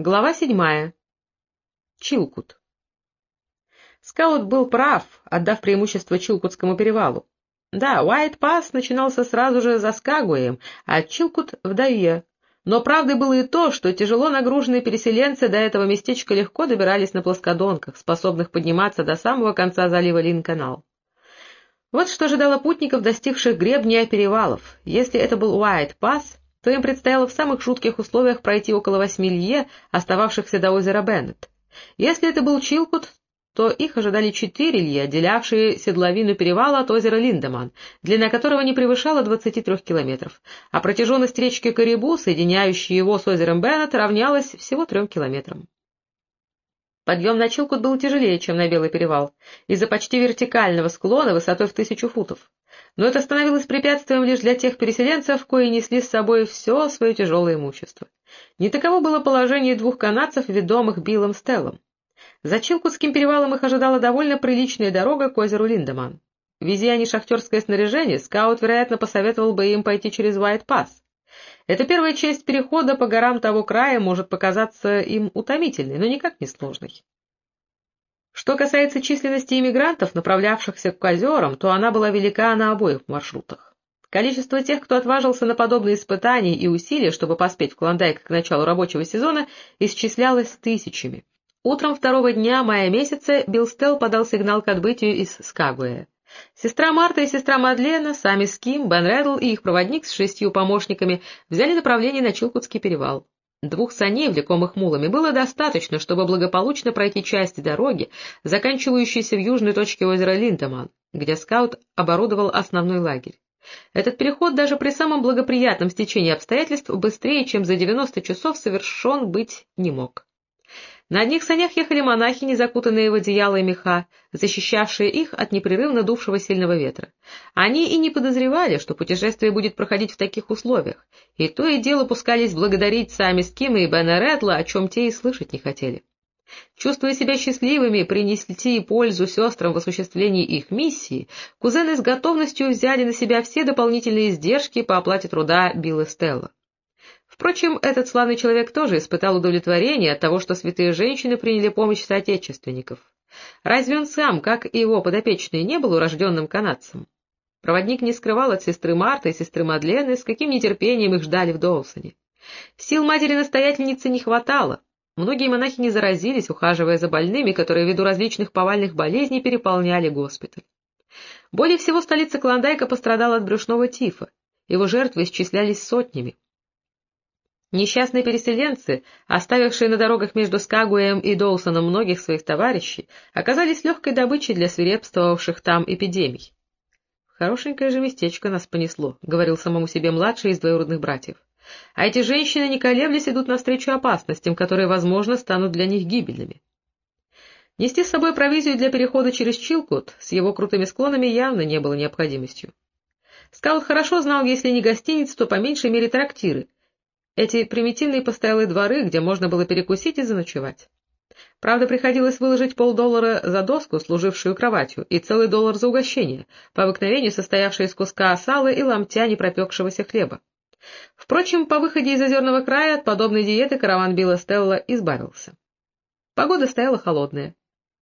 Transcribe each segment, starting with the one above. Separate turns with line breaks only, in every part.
Глава 7. Чилкут. Скаут был прав, отдав преимущество Чилкутскому перевалу. Да, Уайт-Пасс начинался сразу же за Скагуэем, а Чилкут — в Дайе. Но правдой было и то, что тяжело нагруженные переселенцы до этого местечка легко добирались на плоскодонках, способных подниматься до самого конца залива Линканал. Вот что ожидало путников, достигших гребня перевалов. Если это был Уайт-Пасс, то им предстояло в самых жутких условиях пройти около 8 лье, остававшихся до озера Беннет. Если это был Чилкут, то их ожидали 4 лье, отделявшие седловину перевала от озера Линдеман, длина которого не превышала 23 километров, а протяженность речки Карибу, соединяющей его с озером Беннет, равнялась всего 3 километрам. Подъем на Чилкут был тяжелее, чем на Белый перевал, из-за почти вертикального склона высотой в 1000 футов. Но это становилось препятствием лишь для тех переселенцев, кои несли с собой все свое тяжелое имущество. Не таково было положение 2 канадцев, ведомых Биллом Стеллом. За Чилкутским перевалом их ожидала довольно приличная дорога к озеру Линдеман. Вези они шахтерское снаряжение, скаут, вероятно, посоветовал бы им пойти через Уайт-Пасс. Эта первая часть перехода по горам того края может показаться им утомительной, но никак не сложной. Что касается численности иммигрантов, направлявшихся к озерам, то она была велика на обоих маршрутах. Количество тех, кто отважился на подобные испытания и усилия, чтобы поспеть в Клондайк к началу рабочего сезона, исчислялось тысячами. Утром 2-го дня мая месяца Билл Стелл подал сигнал к отбытию из Скагуэя. Сестра Марта и сестра Мадлена, сами Ским, Бен Реддл и их проводник с 6 помощниками взяли направление на Чилкутский перевал. 2 саней, влекомых мулами, было достаточно, чтобы благополучно пройти часть дороги, заканчивающейся в южной точке озера Линдеман, где скаут оборудовал основной лагерь. Этот переход даже при самом благоприятном стечении обстоятельств быстрее, чем за 90 часов, совершен быть не мог. На одних санях ехали монахини, закутанные в одеяло и меха, защищавшие их от непрерывно дувшего сильного ветра. Они и не подозревали, что путешествие будет проходить в таких условиях, и то и дело пускались благодарить сами Скима и Бена Реддла, о чем те и слышать не хотели. Чувствуя себя счастливыми принести пользу сестрам в осуществлении их миссии, кузены с готовностью взяли на себя все дополнительные издержки по оплате труда Билла Стелла. Впрочем, этот славный человек тоже испытал удовлетворение от того, что святые женщины приняли помощь соотечественников. Разве он сам, как и его подопечные, не был урожденным канадцем? Проводник не скрывал от сестры Марты и сестры Мадлены, с каким нетерпением их ждали в Доусоне. Сил матери-настоятельницы не хватало. Многие монахини заразились, ухаживая за больными, которые ввиду различных повальных болезней переполняли госпиталь. Более всего столица Клондайка пострадала от брюшного тифа. Его жертвы исчислялись сотнями. Несчастные переселенцы, оставившие на дорогах между Скагуэем и Доусоном многих своих товарищей, оказались легкой добычей для свирепствовавших там эпидемий. «Хорошенькое же местечко нас понесло», — говорил самому себе младший из двоюродных братьев. «А эти женщины, не колеблясь, идут навстречу опасностям, которые, возможно, станут для них гибельными». Нести с собой провизию для перехода через Чилкут с его крутыми склонами явно не было необходимостью. Скаут хорошо знал, если не гостиниц, то по меньшей мере трактиры, эти примитивные постоялые дворы, где можно было перекусить и заночевать. Правда, приходилось выложить $50 за доску, служившую кроватью, и целый $1 за угощение, по обыкновению состоявшее из куска сала и ломтя непропекшегося хлеба. Впрочем, по выходе из озерного края от подобной диеты караван Билла Стелла избавился. Погода стояла холодная.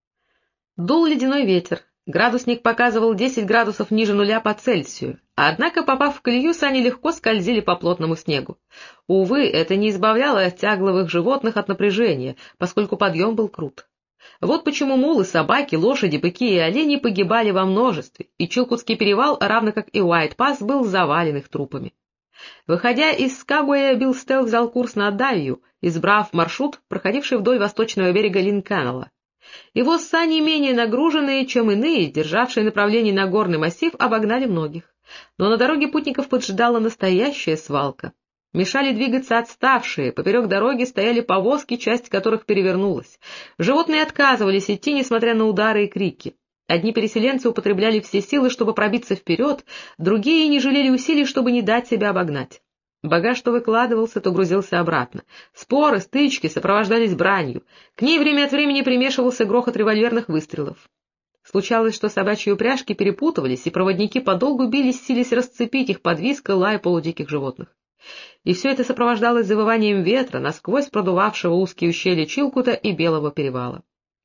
Дул ледяной ветер. Градусник показывал 10 градусов ниже нуля по Цельсию, однако, попав в колею, сани легко скользили по плотному снегу. Увы, это не избавляло тягловых животных от напряжения, поскольку подъем был крут. Вот почему мулы, собаки, лошади, быки и олени погибали во множестве, и Чилкутский перевал, равно как и Уайт-Пасс, был завален их трупами. Выходя из Скагуэя, Билл Стелл взял курс на Дайю, избрав маршрут, проходивший вдоль восточного берега Линканала. Его сани, менее нагруженные, чем иные, державшие направление на горный массив, обогнали многих. Но на дороге путников поджидала настоящая свалка. Мешали двигаться отставшие, поперек дороги стояли повозки, часть которых перевернулась. Животные отказывались идти, несмотря на удары и крики. Одни переселенцы употребляли все силы, чтобы пробиться вперед, другие не жалели усилий, чтобы не дать себя обогнать. Багаж то выкладывался, то грузился обратно. Споры, стычки сопровождались бранью. К ней время от времени примешивался грохот револьверных выстрелов. Случалось, что собачьи упряжки перепутывались, и проводники подолгу бились, силясь расцепить их под визг и лай полудиких животных. и все это сопровождалось завыванием ветра, насквозь продувавшего узкие ущелья Чилкута и Белого перевала.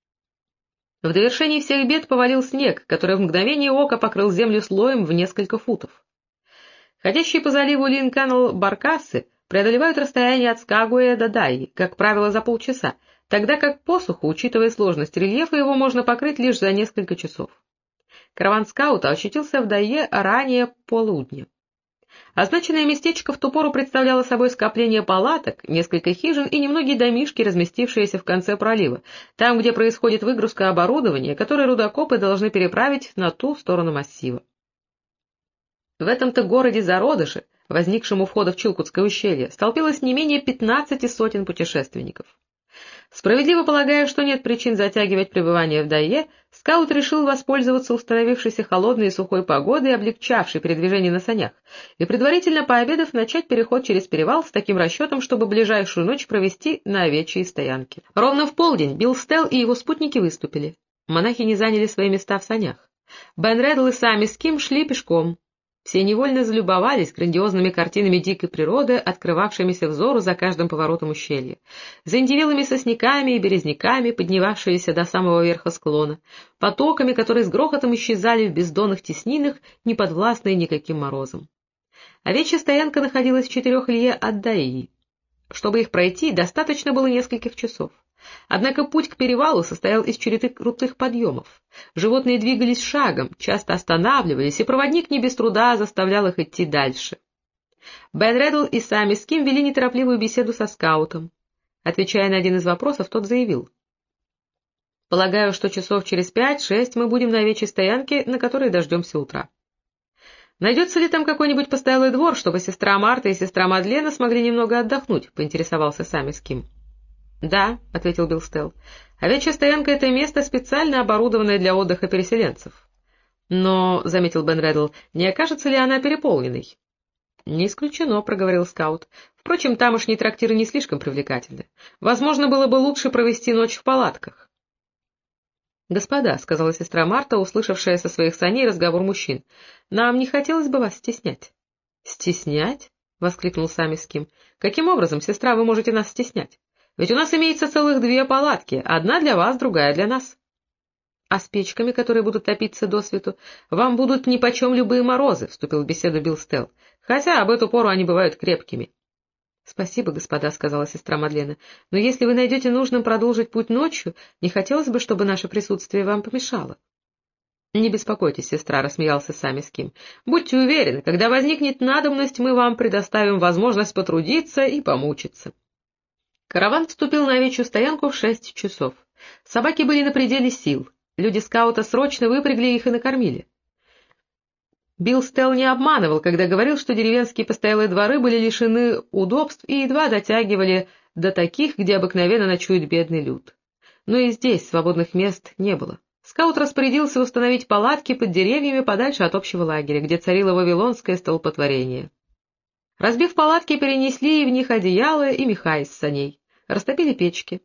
В довершении всех бед повалил снег, который в мгновение ока покрыл землю слоем в несколько футов. Ходящие по заливу Линканнел баркасы преодолевают расстояние от Скагуэя до Дайи, как правило, за полчаса, тогда как посуху, учитывая сложность рельефа, его можно покрыть лишь за несколько часов. Караван скаута очутился в Дайе ранее полудня. Означенное местечко в ту пору представляло собой скопление палаток, несколько хижин и немногие домишки, разместившиеся в конце пролива, там, где происходит выгрузка оборудования, которое рудокопы должны переправить на ту сторону массива. В этом-то городе-зародыше, возникшем у входа в Чилкутское ущелье, столпилось не менее 15 сотен путешественников. Справедливо полагая, что нет причин затягивать пребывание в Дайе, скаут решил воспользоваться установившейся холодной и сухой погодой, облегчавшей передвижение на санях, и, предварительно пообедав, начать переход через перевал с таким расчетом, чтобы ближайшую ночь провести на овечьей стоянке. Ровно в полдень Билл Стелл и его спутники выступили. Монахи не заняли свои места в санях. Бен Реддл и Сами Ским шли пешком. Все невольно залюбовались грандиозными картинами дикой природы, открывавшимися взору за каждым поворотом ущелья, заиндевелыми сосняками и березняками, поднимавшиеся до самого верха склона, потоками, которые с грохотом исчезали в бездонных теснинах, не подвластные никаким морозам. Овечья стоянка находилась в 4 лье от Дайи. Чтобы их пройти, достаточно было нескольких часов. Однако путь к перевалу состоял из череды крутых подъемов. Животные двигались шагом, часто останавливались, и проводник не без труда заставлял их идти дальше. Бен Реддл и Сами Ским вели неторопливую беседу со скаутом. Отвечая на один из вопросов, тот заявил: «Полагаю, что часов через 5-6 мы будем на овечьей стоянке, на которой дождемся утра». «Найдется ли там какой-нибудь постоялый двор, чтобы сестра Марта и сестра Мадлена смогли немного отдохнуть?» — поинтересовался Сами Ским. «Да», — ответил Билл Стелл, — «овечья стоянка — это место, специально оборудованное для отдыха переселенцев». «Но», — заметил Бен Реддл, — «не окажется ли она переполненной?» «Не исключено», — проговорил скаут. «Впрочем, тамошние трактиры не слишком привлекательны. Возможно, было бы лучше провести ночь в палатках». «Господа», — сказала сестра Марта, услышавшая со своих саней разговор мужчин, — «нам не хотелось бы вас стеснять». «Стеснять?» — воскликнул Сами Ским. «Каким образом, сестра, вы можете нас стеснять? Ведь у нас имеется целых 2 палатки, одна для вас, другая для нас. А с печками, которые будут топиться досвету, вам будут нипочем любые морозы», — вступил в беседу Билл Стелл, «хотя об эту пору они бывают крепкими». «Спасибо, господа», — сказала сестра Мадлена, — «но если вы найдете нужным продолжить путь ночью, не хотелось бы, чтобы наше присутствие вам помешало». «Не беспокойтесь, сестра», — рассмеялся Сами Ским. «Будьте уверены, когда возникнет надобность, мы вам предоставим возможность потрудиться и помучиться». Караван вступил на овечью стоянку в 6 часов. Собаки были на пределе сил. Люди скаута срочно выпрягли их и накормили. Билл Стелл не обманывал, когда говорил, что деревенские постоялые дворы были лишены удобств и едва дотягивали до таких, где обыкновенно ночует бедный люд. Но и здесь свободных мест не было. Скаут распорядился установить палатки под деревьями подальше от общего лагеря, где царило вавилонское столпотворение. Разбив палатки, перенесли в них одеяла и меха из саней. Растопили печки.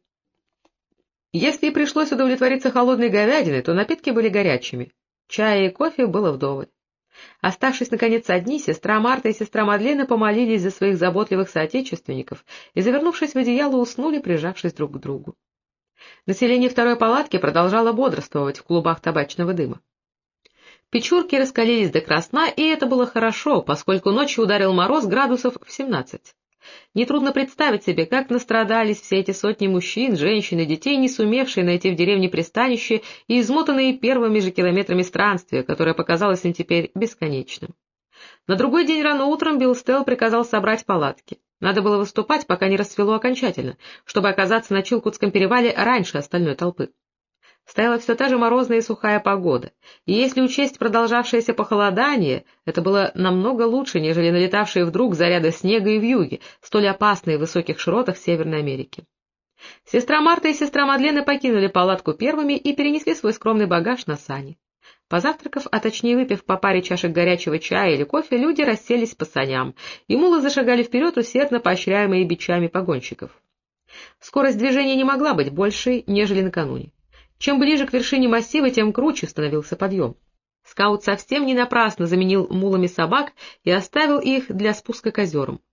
Если и пришлось удовлетвориться холодной говядиной, то напитки были горячими. Чая и кофе было вдоволь. Оставшись, наконец, одни, сестра Марта и сестра Мадлена помолились за своих заботливых соотечественников и, завернувшись в одеяло, уснули, прижавшись друг к другу. Население второй палатки продолжало бодрствовать в клубах табачного дыма. Печурки раскалились до красна, и это было хорошо, поскольку ночью ударил мороз градусов в 17. Нетрудно представить себе, как настрадались все эти сотни мужчин, женщин и детей, не сумевшие найти в деревне пристанище и измотанные первыми же километрами странствия, которое показалось им теперь бесконечным. На другой день рано утром Билл Стелл приказал собрать палатки. Надо было выступать, пока не рассвело окончательно, чтобы оказаться на Чилкутском перевале раньше остальной толпы. Стояла все та же морозная и сухая погода, и если учесть продолжавшееся похолодание, это было намного лучше, нежели налетавшие вдруг заряды снега и вьюги, столь опасные в высоких широтах Северной Америки. Сестра Марта и сестра Мадлена покинули палатку первыми и перенесли свой скромный багаж на сани. Позавтракав, а точнее выпив по паре чашек горячего чая или кофе, люди расселись по саням, и мулы зашагали вперед, усердно поощряемые бичами погонщиков. Скорость движения не могла быть большей, нежели накануне. Чем ближе к вершине массива, тем круче становился подъем. Скаут совсем не напрасно заменил мулами собак и оставил их для спуска к озерам.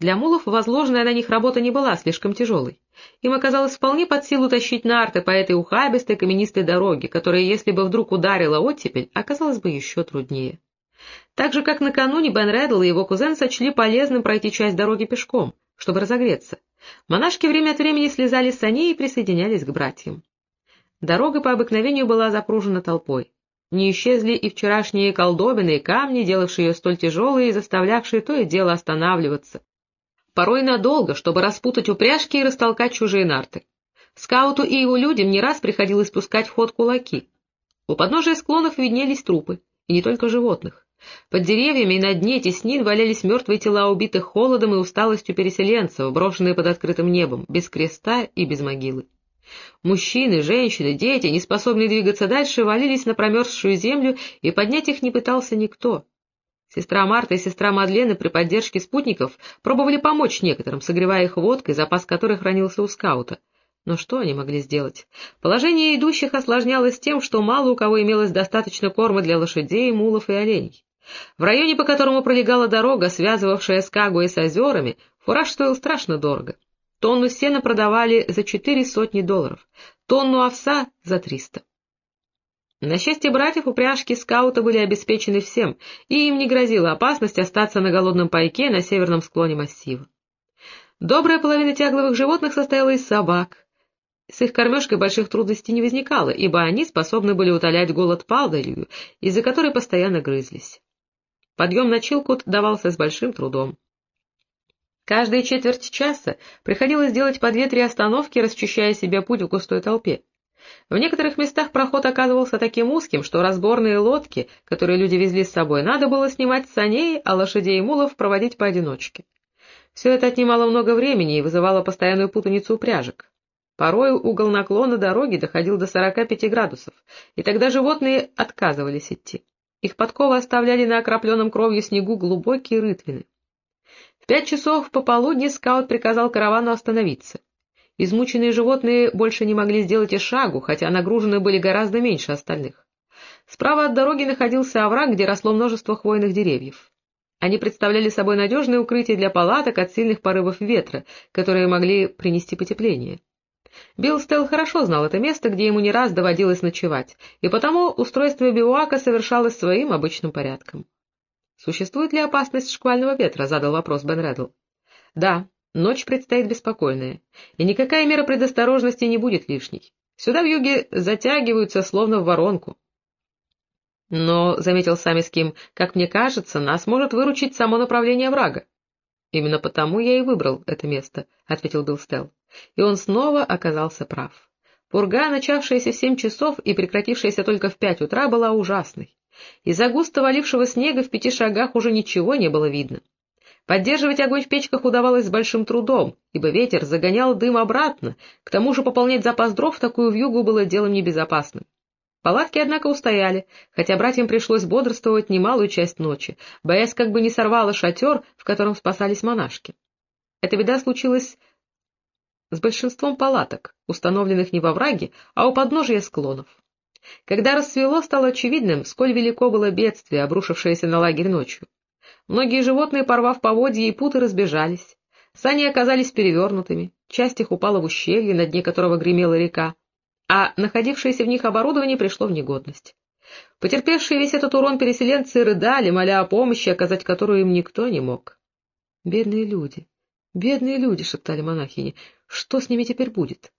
Для мулов возложенная на них работа не была слишком тяжелой. Им оказалось вполне под силу тащить нарты по этой ухабистой каменистой дороге, которая, если бы вдруг ударила оттепель, оказалась бы еще труднее. Так же, как накануне, Бен Реддл и его кузен сочли полезным пройти часть дороги пешком, чтобы разогреться. Монашки время от времени слезали с саней и присоединялись к братьям. Дорога по обыкновению была запружена толпой. Не исчезли и вчерашние колдобины и камни, делавшие ее столь тяжелой и заставлявшие то и дело останавливаться, порой надолго, чтобы распутать упряжки и растолкать чужие нарты. Скауту и его людям не раз приходилось пускать в ход кулаки. У подножия склонов виднелись трупы, и не только животных. Под деревьями и на дне теснин валялись мертвые тела убитых холодом и усталостью переселенцев, брошенные под открытым небом, без креста и без могилы. Мужчины, женщины, дети, неспособные двигаться дальше, валились на промерзшую землю, и поднять их не пытался никто. Сестра Марта и сестра Мадлены при поддержке спутников пробовали помочь некоторым, согревая их водкой, запас которой хранился у скаута. Но что они могли сделать? Положение идущих осложнялось тем, что мало у кого имелось достаточно корма для лошадей, мулов и оленей. В районе, по которому пролегала дорога, связывавшая Скагуэй с озерами, фураж стоил страшно дорого. Тонну сена продавали за $400, тонну овса — за 300. На счастье братьев, упряжки скаута были обеспечены всем, и им не грозила опасность остаться на голодном пайке на северном склоне массива. Добрая половина тягловых животных состояла из собак. С их кормежкой больших трудностей не возникало, ибо они способны были утолять голод падалью, из-за которой постоянно грызлись. Подъем на Чилкут давался с большим трудом. Каждые четверть часа приходилось делать по 2-3 остановки, расчищая себе путь в густой толпе. В некоторых местах проход оказывался таким узким, что разборные лодки, которые люди везли с собой, надо было снимать с саней, а лошадей и мулов проводить поодиночке. Все это отнимало много времени и вызывало постоянную путаницу упряжек. Порой угол наклона дороги доходил до 45 градусов, и тогда животные отказывались идти. Их подковы оставляли на окропленном кровью снегу глубокие рытвины. В 5 часов пополудни скаут приказал каравану остановиться. Измученные животные больше не могли сделать и шагу, хотя нагружены были гораздо меньше остальных. Справа от дороги находился овраг, где росло множество хвойных деревьев. Они представляли собой надежное укрытие для палаток от сильных порывов ветра, которые могли принести потепление. Билл Стелл хорошо знал это место, где ему не раз доводилось ночевать, и потому устройство бивуака совершалось своим обычным порядком. «Существует ли опасность шквального ветра?» — задал вопрос Бен Реддл. «Да, ночь предстоит беспокойная, и никакая мера предосторожности не будет лишней. Сюда в юге затягиваются, словно в воронку». «Но, — заметил Сами Ским, — как мне кажется, нас может выручить само направление врага». «Именно потому я и выбрал это место», — ответил Билл Стелл. И он снова оказался прав. Пурга, начавшаяся в 7 часов и прекратившаяся только в 5 утра, была ужасной. Из-за густо валившего снега в 5 шагах уже ничего не было видно. Поддерживать огонь в печках удавалось с большим трудом, ибо ветер загонял дым обратно, к тому же пополнять запас дров в такую вьюгу было делом небезопасным. Палатки, однако, устояли, хотя братьям пришлось бодрствовать немалую часть ночи, боясь, как бы не сорвало шатер, в котором спасались монашки. Эта беда случилась с большинством палаток, установленных не во враге, а у подножия склонов. Когда рассвело, стало очевидным, сколь велико было бедствие, обрушившееся на лагерь ночью. Многие животные, порвав поводья и путы, разбежались. Сани оказались перевернутыми, часть их упала в ущелье, на дне которого гремела река, а находившееся в них оборудование пришло в негодность. Потерпевшие весь этот урон переселенцы рыдали, моля о помощи, оказать которую им никто не мог. бедные люди, — шептали монахини, — что с ними теперь будет?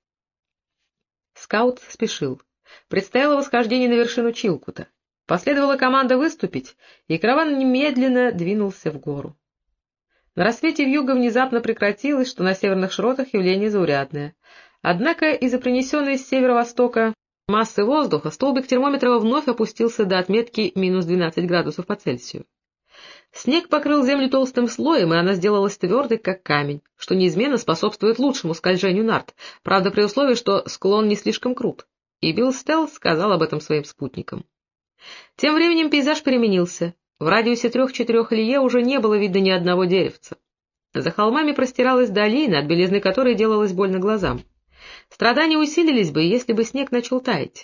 Скаут спешил. Предстояло восхождение на вершину Чилкута. Последовала команда выступить, и караван немедленно двинулся в гору. На рассвете вьюга внезапно прекратилась, что на северных широтах явление заурядное. Однако из-за принесенной с северо-востока массы воздуха столбик термометра вновь опустился до отметки минус 12 градусов по Цельсию. Снег покрыл землю толстым слоем, и она сделалась твердой, как камень, что неизменно способствует лучшему скольжению нарт, правда при условии, что склон не слишком крут, и Билл Стелл сказал об этом своим спутникам. Тем временем пейзаж переменился. В радиусе 3-4 лье уже не было видно ни одного деревца. За холмами простиралась долина, от белизны которой делалось больно глазам. Страдания усилились бы, если бы снег начал таять.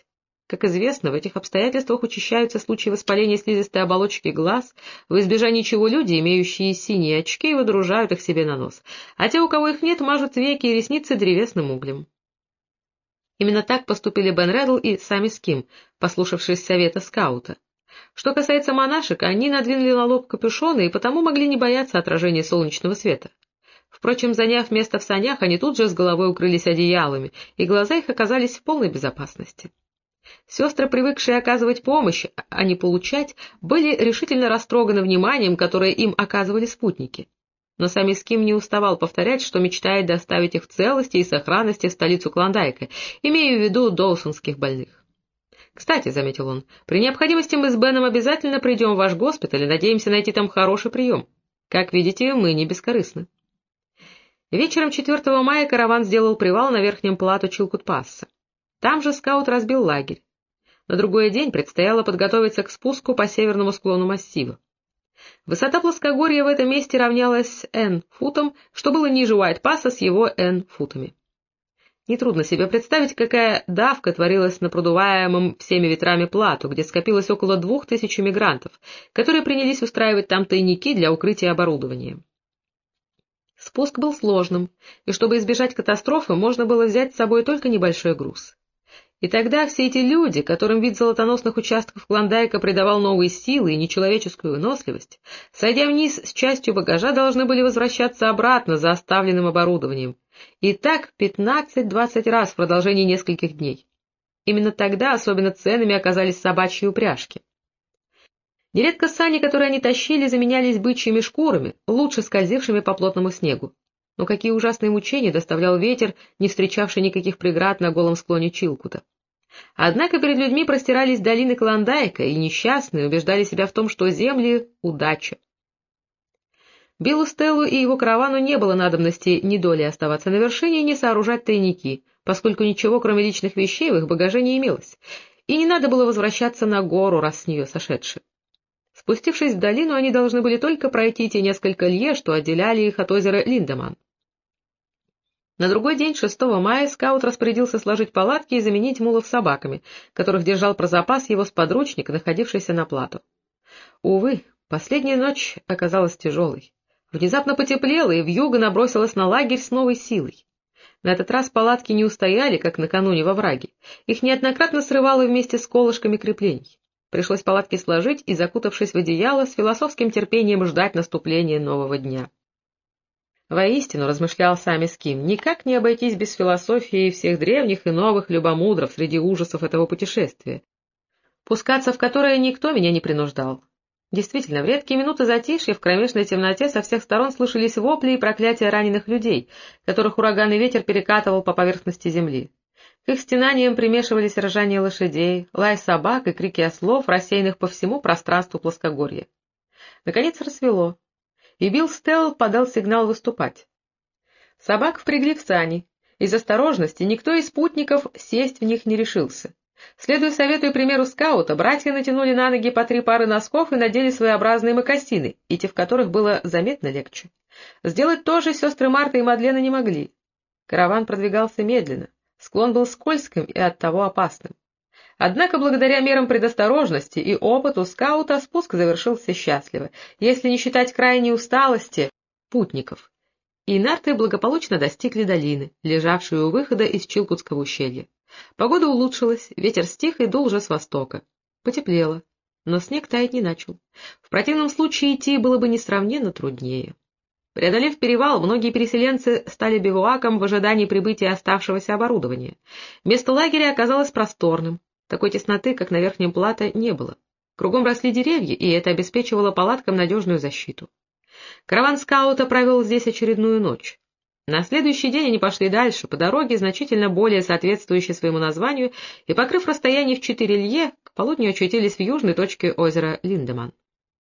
Как известно, в этих обстоятельствах учащаются случаи воспаления слизистой оболочки глаз, в избежание чего люди, имеющие синие очки, выдружают их себе на нос, а те, у кого их нет, мажут веки и ресницы древесным углем. Именно так поступили Бен Реддл и Сами Ским, послушавшись совета скаута. Что касается монашек, они надвинули на лоб капюшоны и потому могли не бояться отражения солнечного света. Впрочем, заняв место в санях, они тут же с головой укрылись одеялами, и глаза их оказались в полной безопасности. Сестры, привыкшие оказывать помощь, а не получать, были решительно растроганы вниманием, которое им оказывали спутники. Но Сами Ским не уставал повторять, что мечтает доставить их в целости и сохранности в столицу Клондайка, имея в виду доусонских больных. «Кстати», — заметил он, — «при необходимости мы с Беном обязательно придем в ваш госпиталь и надеемся найти там хороший прием. Как видите, мы не бескорыстны». Вечером 4 мая караван сделал привал на верхнем плато Чилкут-Пасса. Там же скаут разбил лагерь. На другой день предстояло подготовиться к спуску по северному склону массива. Высота плоскогорья в этом месте равнялась N футам, что было ниже Уайт-Пасса с его N футами. Нетрудно себе представить, какая давка творилась на продуваемом всеми ветрами плато, где скопилось около 2000 мигрантов, которые принялись устраивать там тайники для укрытия оборудования. Спуск был сложным, и чтобы избежать катастрофы, можно было взять с собой только небольшой груз. И тогда все эти люди, которым вид золотоносных участков Клондайка придавал новые силы и нечеловеческую выносливость, сойдя вниз с частью багажа, должны были возвращаться обратно за оставленным оборудованием. И так 15-20 раз в продолжении нескольких дней. Именно тогда особенно ценными оказались собачьи упряжки. Нередко сани, которые они тащили, заменялись бычьими шкурами, лучше скользившими по плотному снегу. Но какие ужасные мучения доставлял ветер, не встречавший никаких преград на голом склоне Чилкута. Однако перед людьми простирались долины Клондайка, и несчастные убеждали себя в том, что земли — удача. Биллу Стеллу и его каравану не было надобности ни доли оставаться на вершине, ни сооружать тайники, поскольку ничего, кроме личных вещей, в их багаже не имелось, и не надо было возвращаться на гору, раз с нее сошедши. Спустившись в долину, они должны были только пройти те несколько лье, что отделяли их от озера Линдеман. На другой день, 6 мая, скаут распорядился сложить палатки и заменить мулов собаками, которых держал про запас его сподручник, находившийся на плато. Увы, последняя ночь оказалась тяжелой. Внезапно потеплело, и вьюга набросилась на лагерь с новой силой. На этот раз палатки не устояли, как накануне во враге. Их неоднократно срывало вместе с колышками креплений. Пришлось палатки сложить и, закутавшись в одеяло, с философским терпением ждать наступления нового дня. Воистину, размышлял Сами Ским, никак не обойтись без философии всех древних и новых любомудров среди ужасов этого путешествия, пускаться в которое никто меня не принуждал. Действительно, в редкие минуты затишья в кромешной темноте со всех сторон слышались вопли и проклятия раненых людей, которых ураганный ветер перекатывал по поверхности земли. К их стенаниям примешивались ржание лошадей, лай собак и крики ослов, рассеянных по всему пространству плоскогорья. Наконец рассвело, и Билл Стелл подал сигнал выступать. Собак впрягли в сани. Из осторожности никто из спутников сесть в них не решился. Следуя совету и примеру скаута, братья натянули на ноги по 3 пары носков и надели своеобразные мокасины, идти в которых было заметно легче. Сделать то же сестры Марта и Мадлена не могли. Караван продвигался медленно, склон был скользким и оттого опасным. Однако благодаря мерам предосторожности и опыту скаута спуск завершился счастливо, если не считать крайней усталости путников. И нарты благополучно достигли долины, лежавшей у выхода из Чилкутского ущелья. Погода улучшилась, ветер стих и дул уже с востока. Потеплело, но снег таять не начал. В противном случае идти было бы несравненно труднее. Преодолев перевал, многие переселенцы стали бивуаком в ожидании прибытия оставшегося оборудования. Место лагеря оказалось просторным. Такой тесноты, как на верхнем плато, не было. Кругом росли деревья, и это обеспечивало палаткам надежную защиту. Караван скаута провел здесь очередную ночь. На следующий день они пошли дальше, по дороге, значительно более соответствующей своему названию, и, покрыв расстояние в 4 лье, к полудню очутились в южной точке озера Линдеман.